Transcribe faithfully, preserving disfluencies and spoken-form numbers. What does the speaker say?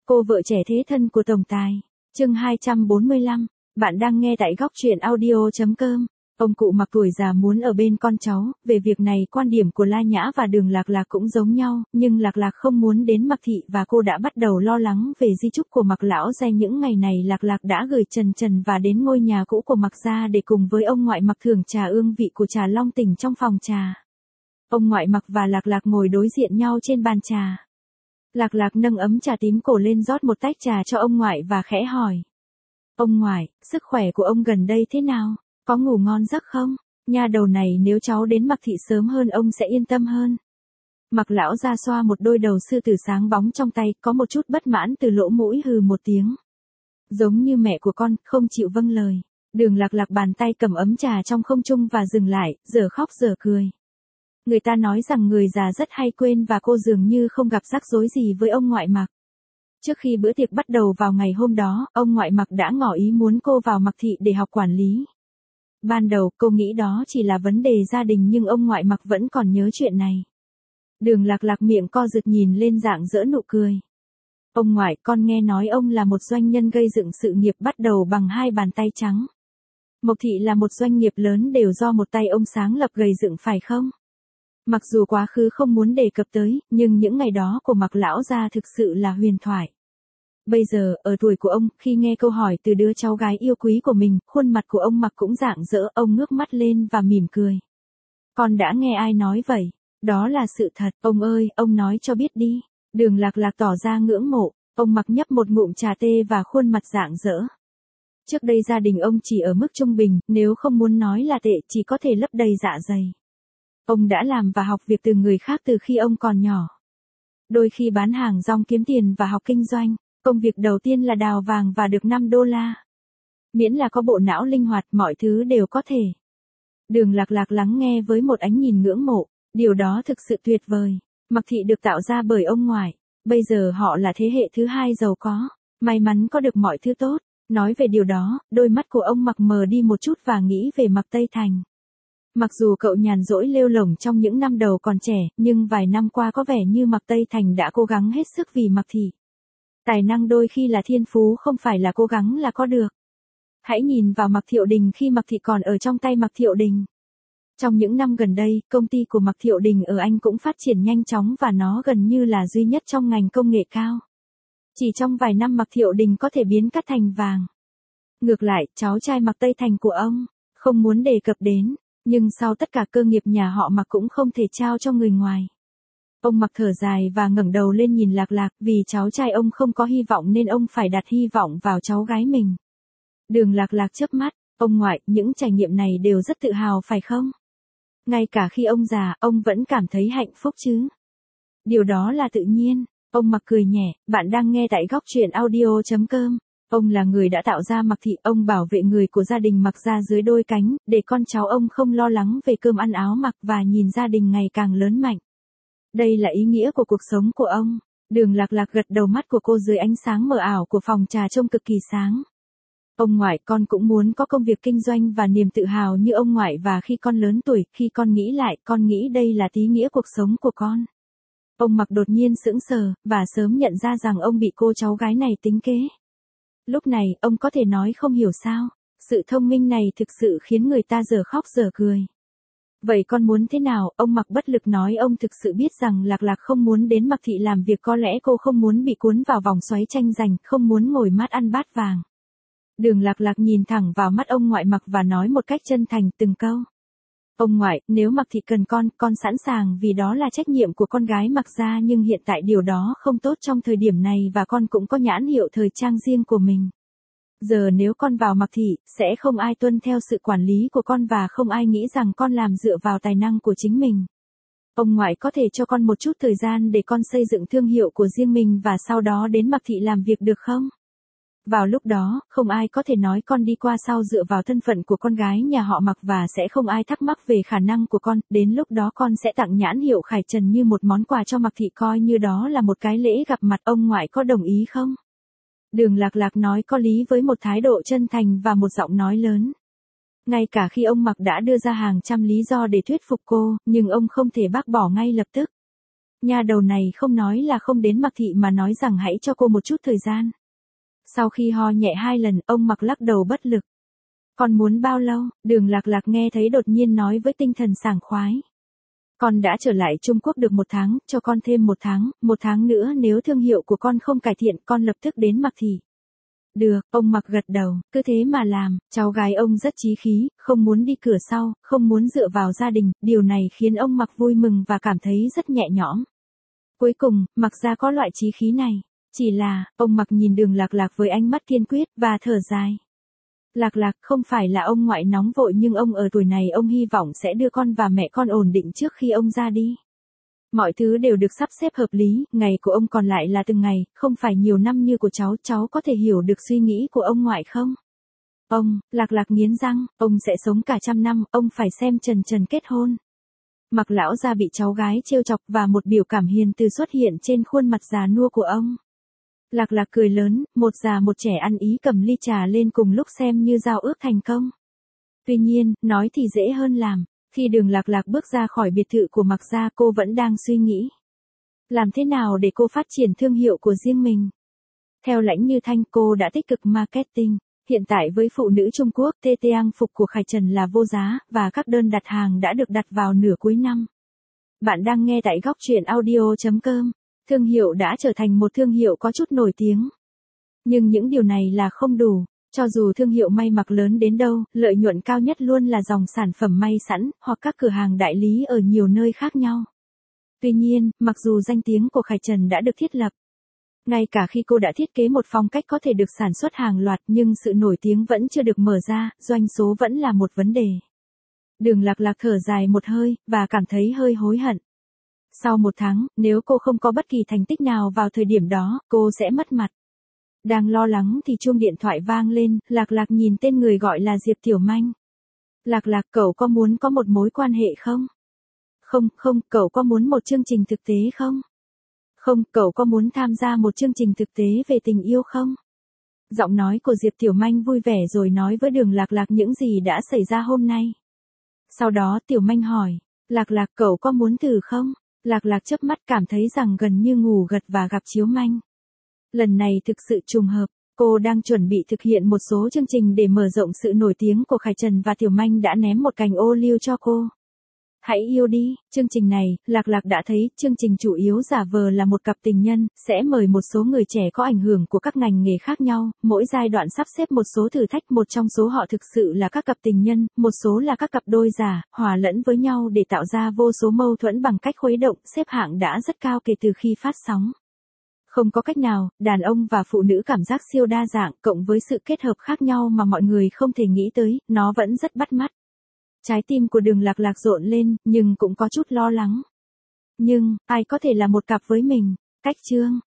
Cô vợ trẻ thế thân của tổng tài. Chương hai trăm bốn mươi lăm. Bạn đang nghe tại góc truyện audio chấm com. Ông cụ Mặc tuổi già muốn ở bên con cháu, về việc này quan điểm của La Nhã và Đường Lạc Lạc cũng giống nhau, nhưng Lạc Lạc không muốn đến Mặc thị và cô đã bắt đầu lo lắng về di chúc của Mặc lão gia. Những ngày này Lạc Lạc đã gửi Trần Trần và đến ngôi nhà cũ của Mặc gia để cùng với ông ngoại Mặc thưởng trà ương vị của trà long tỉnh trong phòng trà. Ông ngoại Mặc và Lạc Lạc ngồi đối diện nhau trên bàn trà. Lạc Lạc nâng ấm trà tím cổ lên rót một tách trà cho ông ngoại và khẽ hỏi. Ông ngoại, sức khỏe của ông gần đây thế nào? Có ngủ ngon giấc không? Nha đầu này nếu cháu đến Mặc thị sớm hơn ông sẽ yên tâm hơn. Mặc lão ra xoa một đôi đầu sư tử sáng bóng trong tay, có một chút bất mãn từ lỗ mũi hừ một tiếng. Giống như mẹ của con, không chịu vâng lời. Đường Lạc Lạc bàn tay cầm ấm trà trong không trung và dừng lại, giờ khóc giờ cười. Người ta nói rằng người già rất hay quên và cô dường như không gặp rắc rối gì với ông ngoại Mặc. Trước khi bữa tiệc bắt đầu vào ngày hôm đó, ông ngoại Mặc đã ngỏ ý muốn cô vào Mặc thị để học quản lý. Ban đầu cô nghĩ đó chỉ là vấn đề gia đình nhưng ông ngoại Mặc vẫn còn nhớ chuyện này. Đường Lạc Lạc miệng co giật nhìn lên rạng rỡ nụ cười. Ông ngoại, con nghe nói ông là một doanh nhân gây dựng sự nghiệp bắt đầu bằng hai bàn tay trắng. Mộc thị là một doanh nghiệp lớn đều do một tay ông sáng lập gây dựng phải không? Mặc dù quá khứ không muốn đề cập tới, nhưng những ngày đó của Mặc lão gia thực sự là huyền thoại. Bây giờ, ở tuổi của ông, khi nghe câu hỏi từ đứa cháu gái yêu quý của mình, khuôn mặt của ông Mặc cũng rạng rỡ, ông ngước mắt lên và mỉm cười. Con đã nghe ai nói vậy? Đó là sự thật, ông ơi, ông nói cho biết đi. Đường Lạc Lạc tỏ ra ngưỡng mộ, ông Mặc nhấp một ngụm trà tê và khuôn mặt rạng rỡ. Trước đây gia đình ông chỉ ở mức trung bình, nếu không muốn nói là tệ chỉ có thể lấp đầy dạ dày. Ông đã làm và học việc từ người khác từ khi ông còn nhỏ. Đôi khi bán hàng rong kiếm tiền và học kinh doanh, công việc đầu tiên là đào vàng và được năm đô la. Miễn là có bộ não linh hoạt mọi thứ đều có thể. Đường Lạc Lạc lắng nghe với một ánh nhìn ngưỡng mộ, điều đó thực sự tuyệt vời. Mặc thị được tạo ra bởi ông ngoại, bây giờ họ là thế hệ thứ hai giàu có, may mắn có được mọi thứ tốt. Nói về điều đó, đôi mắt của ông Mặc mờ đi một chút và nghĩ về Mặc Tây Thành. Mặc dù cậu nhàn rỗi lêu lổng trong những năm đầu còn trẻ, nhưng vài năm qua có vẻ như Mặc Tây Thành đã cố gắng hết sức vì Mặc thị. Tài năng đôi khi là thiên phú, không phải là cố gắng là có được. Hãy nhìn vào Mặc Thiệu Đình khi Mặc thị còn ở trong tay Mặc Thiệu Đình. Trong những năm gần đây, công ty của Mặc Thiệu Đình ở Anh cũng phát triển nhanh chóng và nó gần như là duy nhất trong ngành công nghệ cao. Chỉ trong vài năm Mặc Thiệu Đình có thể biến cát thành vàng. Ngược lại, cháu trai Mặc Tây Thành của ông, không muốn đề cập đến. Nhưng sau tất cả cơ nghiệp nhà họ Mặc cũng không thể trao cho người ngoài. Ông Mặc thở dài và ngẩng đầu lên nhìn Lạc Lạc, vì cháu trai ông không có hy vọng nên ông phải đặt hy vọng vào cháu gái mình. Đường Lạc Lạc chớp mắt, ông ngoại, những trải nghiệm này đều rất tự hào phải không? Ngay cả khi ông già, ông vẫn cảm thấy hạnh phúc chứ? Điều đó là tự nhiên. Ông Mặc cười nhẹ, bạn đang nghe tại góc truyện audio chấm com. Ông là người đã tạo ra Mặc thị, ông bảo vệ người của gia đình Mặc ra dưới đôi cánh, để con cháu ông không lo lắng về cơm ăn áo mặc và nhìn gia đình ngày càng lớn mạnh. Đây là ý nghĩa của cuộc sống của ông. Đường Lạc Lạc gật đầu, mắt của cô dưới ánh sáng mờ ảo của phòng trà trông cực kỳ sáng. Ông ngoại, con cũng muốn có công việc kinh doanh và niềm tự hào như ông ngoại, và khi con lớn tuổi, khi con nghĩ lại, con nghĩ đây là ý nghĩa cuộc sống của con. Ông Mặc đột nhiên sững sờ, và sớm nhận ra rằng ông bị cô cháu gái này tính kế. Lúc này, ông có thể nói không hiểu sao, sự thông minh này thực sự khiến người ta giờ khóc giờ cười. Vậy con muốn thế nào? Ông Mặc bất lực nói, ông thực sự biết rằng Lạc Lạc không muốn đến Mặc thị làm việc, có lẽ cô không muốn bị cuốn vào vòng xoáy tranh giành, không muốn ngồi mát ăn bát vàng. Đường Lạc Lạc nhìn thẳng vào mắt ông ngoại Mặc và nói một cách chân thành từng câu. Ông ngoại, nếu Mặc thị cần con, con sẵn sàng, vì đó là trách nhiệm của con gái Mặc gia, nhưng hiện tại điều đó không tốt trong thời điểm này và con cũng có nhãn hiệu thời trang riêng của mình. Giờ nếu con vào Mặc thị, sẽ không ai tuân theo sự quản lý của con và không ai nghĩ rằng con làm dựa vào tài năng của chính mình. Ông ngoại có thể cho con một chút thời gian để con xây dựng thương hiệu của riêng mình và sau đó đến Mặc thị làm việc được không? Vào lúc đó, không ai có thể nói con đi qua sau dựa vào thân phận của con gái nhà họ Mặc và sẽ không ai thắc mắc về khả năng của con, đến lúc đó con sẽ tặng nhãn hiệu Khải Trần như một món quà cho Mặc thị, coi như đó là một cái lễ gặp mặt. Ông ngoại có đồng ý không? Đường Lạc Lạc nói có lý với một thái độ chân thành và một giọng nói lớn. Ngay cả khi ông Mặc đã đưa ra hàng trăm lý do để thuyết phục cô, nhưng ông không thể bác bỏ ngay lập tức. Nha đầu này không nói là không đến Mạc Thị mà nói rằng hãy cho cô một chút thời gian. Sau khi ho nhẹ hai lần, ông Mạc lắc đầu bất lực. Con muốn bao lâu? Đường Lạc Lạc nghe thấy đột nhiên nói với tinh thần sảng khoái. Con đã trở lại Trung Quốc được một tháng, cho con thêm một tháng, một tháng nữa nếu thương hiệu của con không cải thiện con lập tức đến Mạc Thị. Được, ông Mạc gật đầu, cứ thế mà làm, cháu gái ông rất chí khí, không muốn đi cửa sau, không muốn dựa vào gia đình, điều này khiến ông Mạc vui mừng và cảm thấy rất nhẹ nhõm. Cuối cùng, Mạc gia có loại chí khí này, chỉ là, ông Mạc nhìn Đường Lạc Lạc với ánh mắt kiên quyết và thở dài. Lạc Lạc, không phải là ông ngoại nóng vội nhưng ông ở tuổi này ông hy vọng sẽ đưa con và mẹ con ổn định trước khi ông ra đi. Mọi thứ đều được sắp xếp hợp lý, ngày của ông còn lại là từng ngày, không phải nhiều năm như của cháu, cháu có thể hiểu được suy nghĩ của ông ngoại không? Ông, Lạc Lạc nghiến răng, ông sẽ sống cả trăm năm, ông phải xem Trần Trần kết hôn. Mạc lão gia bị cháu gái trêu chọc và một biểu cảm hiền từ xuất hiện trên khuôn mặt già nua của ông. Lạc Lạc cười lớn, một già một trẻ ăn ý cầm ly trà lên cùng lúc xem như giao ước thành công. Tuy nhiên, nói thì dễ hơn làm. Khi Đường Lạc Lạc bước ra khỏi biệt thự của Mạc gia, cô vẫn đang suy nghĩ. Làm thế nào để cô phát triển thương hiệu của riêng mình? Theo Lãnh Như Thanh, cô đã tích cực marketing. Hiện tại với phụ nữ Trung Quốc, tê tê trang phục của Khải Trần là vô giá, và các đơn đặt hàng đã được đặt vào nửa cuối năm. Bạn đang nghe tại góc truyện audio chấm com. Thương hiệu đã trở thành một thương hiệu có chút nổi tiếng. Nhưng những điều này là không đủ. Cho dù thương hiệu may mặc lớn đến đâu, lợi nhuận cao nhất luôn là dòng sản phẩm may sẵn, hoặc các cửa hàng đại lý ở nhiều nơi khác nhau. Tuy nhiên, mặc dù danh tiếng của Khải Trần đã được thiết lập, ngay cả khi cô đã thiết kế một phong cách có thể được sản xuất hàng loạt nhưng sự nổi tiếng vẫn chưa được mở ra, doanh số vẫn là một vấn đề. Đường Lạc Lạc thở dài một hơi, và cảm thấy hơi hối hận. Sau một tháng, nếu cô không có bất kỳ thành tích nào vào thời điểm đó, cô sẽ mất mặt. Đang lo lắng thì chuông điện thoại vang lên, Lạc Lạc nhìn tên người gọi là Diệp Tiểu Manh. Lạc Lạc, cậu có muốn có một mối quan hệ không? Không, không, cậu có muốn một chương trình thực tế không? Không, cậu có muốn tham gia một chương trình thực tế về tình yêu không? Giọng nói của Diệp Tiểu Manh vui vẻ rồi nói với Đường Lạc Lạc những gì đã xảy ra hôm nay. Sau đó Tiểu Manh hỏi, Lạc Lạc, cậu có muốn thử không? Lạc Lạc chớp mắt cảm thấy rằng gần như ngủ gật và gặp chiếu manh. Lần này thực sự trùng hợp, cô đang chuẩn bị thực hiện một số chương trình để mở rộng sự nổi tiếng của Khải Trần và Tiểu Manh đã ném một cành ô liu cho cô. Hãy yêu đi, chương trình này, Lạc Lạc đã thấy, chương trình chủ yếu giả vờ là một cặp tình nhân, sẽ mời một số người trẻ có ảnh hưởng của các ngành nghề khác nhau, mỗi giai đoạn sắp xếp một số thử thách, một trong số họ thực sự là các cặp tình nhân, một số là các cặp đôi giả, hòa lẫn với nhau để tạo ra vô số mâu thuẫn bằng cách khuấy động, xếp hạng đã rất cao kể từ khi phát sóng. Không có cách nào, đàn ông và phụ nữ cảm giác siêu đa dạng, cộng với sự kết hợp khác nhau mà mọi người không thể nghĩ tới, nó vẫn rất bắt mắt. Trái tim của Đường Lạc Lạc rộn lên, nhưng cũng có chút lo lắng. Nhưng, ai có thể là một cặp với mình? Cách chương.